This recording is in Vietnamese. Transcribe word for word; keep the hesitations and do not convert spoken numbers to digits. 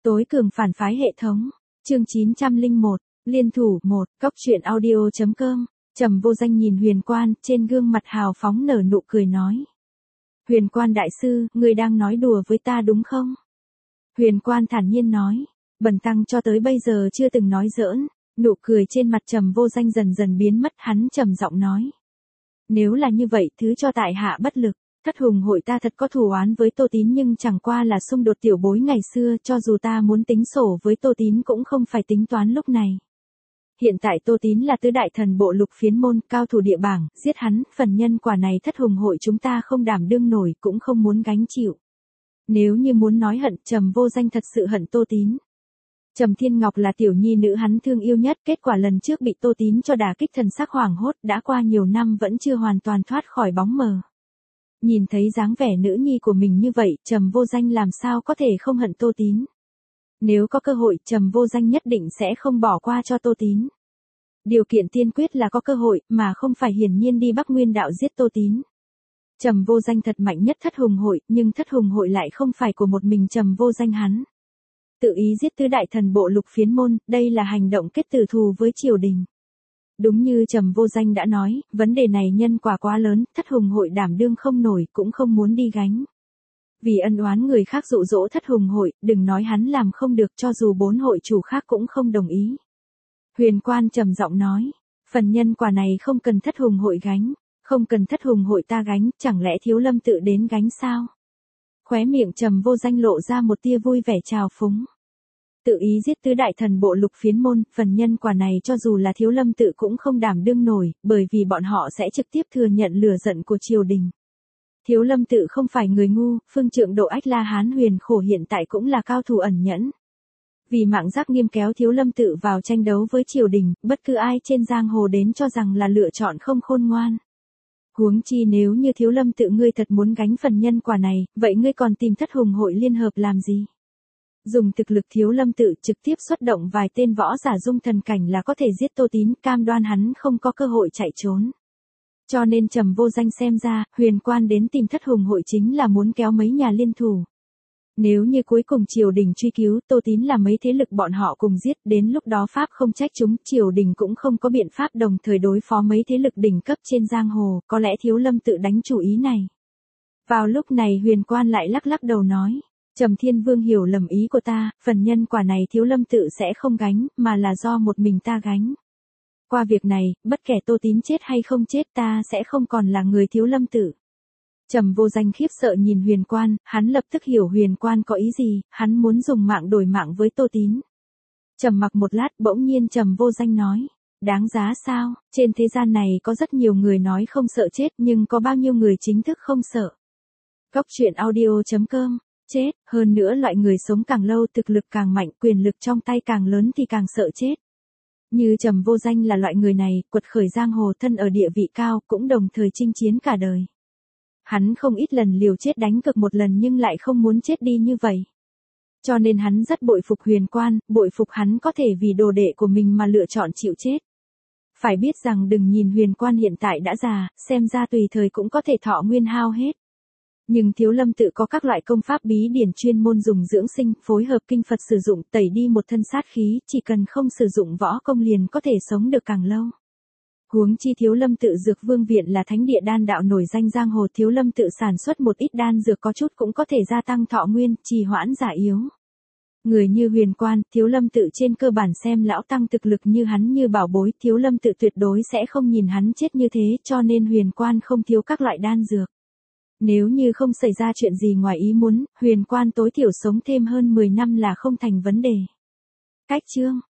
Tối cường phản phái hệ thống. Chương chín trăm lẻ một. Liên thủ một. Cóc truyện audio chấm com. Trầm Vô Danh nhìn Huyền Quan, trên gương mặt hào phóng nở nụ cười nói. Huyền Quan đại sư, ngươi đang nói đùa với ta đúng không? Huyền Quan thản nhiên nói. Bần tăng cho tới bây giờ chưa từng nói giỡn. Nụ cười trên mặt Trầm Vô Danh dần dần biến mất, hắn trầm giọng nói. Nếu là như vậy, thứ cho tại hạ bất lực. Thất hùng hội ta thật có thù oán với Tô Tín, nhưng chẳng qua là xung đột tiểu bối ngày xưa, cho dù ta muốn tính sổ với Tô Tín cũng không phải tính toán lúc này. Hiện tại Tô Tín là tứ đại thần bộ lục phiến môn, cao thủ địa bảng, giết hắn, phần nhân quả này thất hùng hội chúng ta không đảm đương nổi, cũng không muốn gánh chịu. Nếu như muốn nói hận, Trầm Vô Danh thật sự hận Tô Tín. Trầm Thiên Ngọc là tiểu nhi nữ hắn thương yêu nhất, kết quả lần trước bị Tô Tín cho đả kích thần sắc hoảng hốt, đã qua nhiều năm vẫn chưa hoàn toàn thoát khỏi bóng mờ. Nhìn thấy dáng vẻ nữ nhi của mình như vậy, Trầm Vô Danh làm sao có thể không hận Tô Tín. Nếu có cơ hội, Trầm Vô Danh nhất định sẽ không bỏ qua cho Tô Tín. Điều kiện tiên quyết là có cơ hội, mà không phải hiển nhiên đi Bắc Nguyên đạo giết Tô Tín. Trầm Vô Danh thật mạnh nhất thất hùng hội, nhưng thất hùng hội lại không phải của một mình Trầm Vô Danh hắn. Tự ý giết tứ đại thần bộ lục phiến môn, đây là hành động kết tử thù với triều đình. Đúng như Trầm Vô Danh đã nói, vấn đề này nhân quả quá lớn, thất hùng hội đảm đương không nổi, cũng không muốn đi gánh. Vì ân oán người khác dụ dỗ thất hùng hội, đừng nói hắn làm không được, cho dù bốn hội chủ khác cũng không đồng ý. Huyền Quan trầm giọng nói, phần nhân quả này không cần thất hùng hội gánh, không cần thất hùng hội ta gánh, chẳng lẽ Thiếu Lâm tự đến gánh sao? Khóe miệng Trầm Vô Danh lộ ra một tia vui vẻ trào phúng. Tự ý giết tứ đại thần bộ lục phiến môn, phần nhân quả này cho dù là Thiếu Lâm tự cũng không đảm đương nổi, bởi vì bọn họ sẽ trực tiếp thừa nhận lửa giận của triều đình. Thiếu Lâm tự không phải người ngu, phương trượng Độ Ách La Hán Huyền Khổ hiện tại cũng là cao thủ ẩn nhẫn. Vì mạng giác nghiêm kéo Thiếu Lâm tự vào tranh đấu với triều đình, bất cứ ai trên giang hồ đến cho rằng là lựa chọn không khôn ngoan. Huống chi nếu như Thiếu Lâm tự ngươi thật muốn gánh phần nhân quả này, vậy ngươi còn tìm thất hùng hội liên hợp làm gì? Dùng thực lực Thiếu Lâm tự trực tiếp xuất động vài tên võ giả dung thần cảnh là có thể giết Tô Tín, cam đoan hắn không có cơ hội chạy trốn. Cho nên Trầm Vô Danh xem ra, Huyền Quan đến tìm thất hùng hội chính là muốn kéo mấy nhà liên thủ. Nếu như cuối cùng triều đình truy cứu, Tô Tín là mấy thế lực bọn họ cùng giết, đến lúc đó pháp không trách chúng, triều đình cũng không có biện pháp đồng thời đối phó mấy thế lực đỉnh cấp trên giang hồ, có lẽ Thiếu Lâm tự đánh chủ ý này. Vào lúc này Huyền Quan lại lắc lắc đầu nói. Trầm Thiên Vương hiểu lầm ý của ta, phần nhân quả này Thiếu Lâm tự sẽ không gánh, mà là do một mình ta gánh. Qua việc này, bất kể Tô Tín chết hay không chết ta sẽ không còn là người Thiếu Lâm tự. Trầm Vô Danh khiếp sợ nhìn Huyền Quan, hắn lập tức hiểu Huyền Quan có ý gì, hắn muốn dùng mạng đổi mạng với Tô Tín. Trầm mặc một lát bỗng nhiên Trầm Vô Danh nói, đáng giá sao, trên thế gian này có rất nhiều người nói không sợ chết nhưng có bao nhiêu người chính thức không sợ. Cóc truyện audio chấm com. Chết, hơn nữa loại người sống càng lâu thực lực càng mạnh, quyền lực trong tay càng lớn thì càng sợ chết. Như Trầm Vô Danh là loại người này, quật khởi giang hồ thân ở địa vị cao, cũng đồng thời chinh chiến cả đời. Hắn không ít lần liều chết đánh cực một lần nhưng lại không muốn chết đi như vậy. Cho nên hắn rất bội phục Huyền Quan, bội phục hắn có thể vì đồ đệ của mình mà lựa chọn chịu chết. Phải biết rằng đừng nhìn Huyền Quan hiện tại đã già, xem ra tùy thời cũng có thể thọ nguyên hao hết. Nhưng Thiếu Lâm tự có các loại công pháp bí điển chuyên môn dùng dưỡng sinh, phối hợp kinh Phật sử dụng tẩy đi một thân sát khí, chỉ cần không sử dụng võ công liền có thể sống được càng lâu. Huống chi Thiếu Lâm tự Dược Vương viện là thánh địa đan đạo nổi danh giang hồ, Thiếu Lâm tự sản xuất một ít đan dược có chút cũng có thể gia tăng thọ nguyên, trì hoãn già yếu. Người như Huyền Quan, Thiếu Lâm tự trên cơ bản xem lão tăng thực lực như hắn như bảo bối, Thiếu Lâm tự tuyệt đối sẽ không nhìn hắn chết như thế, cho nên Huyền Quan không thiếu các loại đan dược. Nếu như không xảy ra chuyện gì ngoài ý muốn, Huyền Quan tối thiểu sống thêm hơn mười năm là không thành vấn đề. Cách chương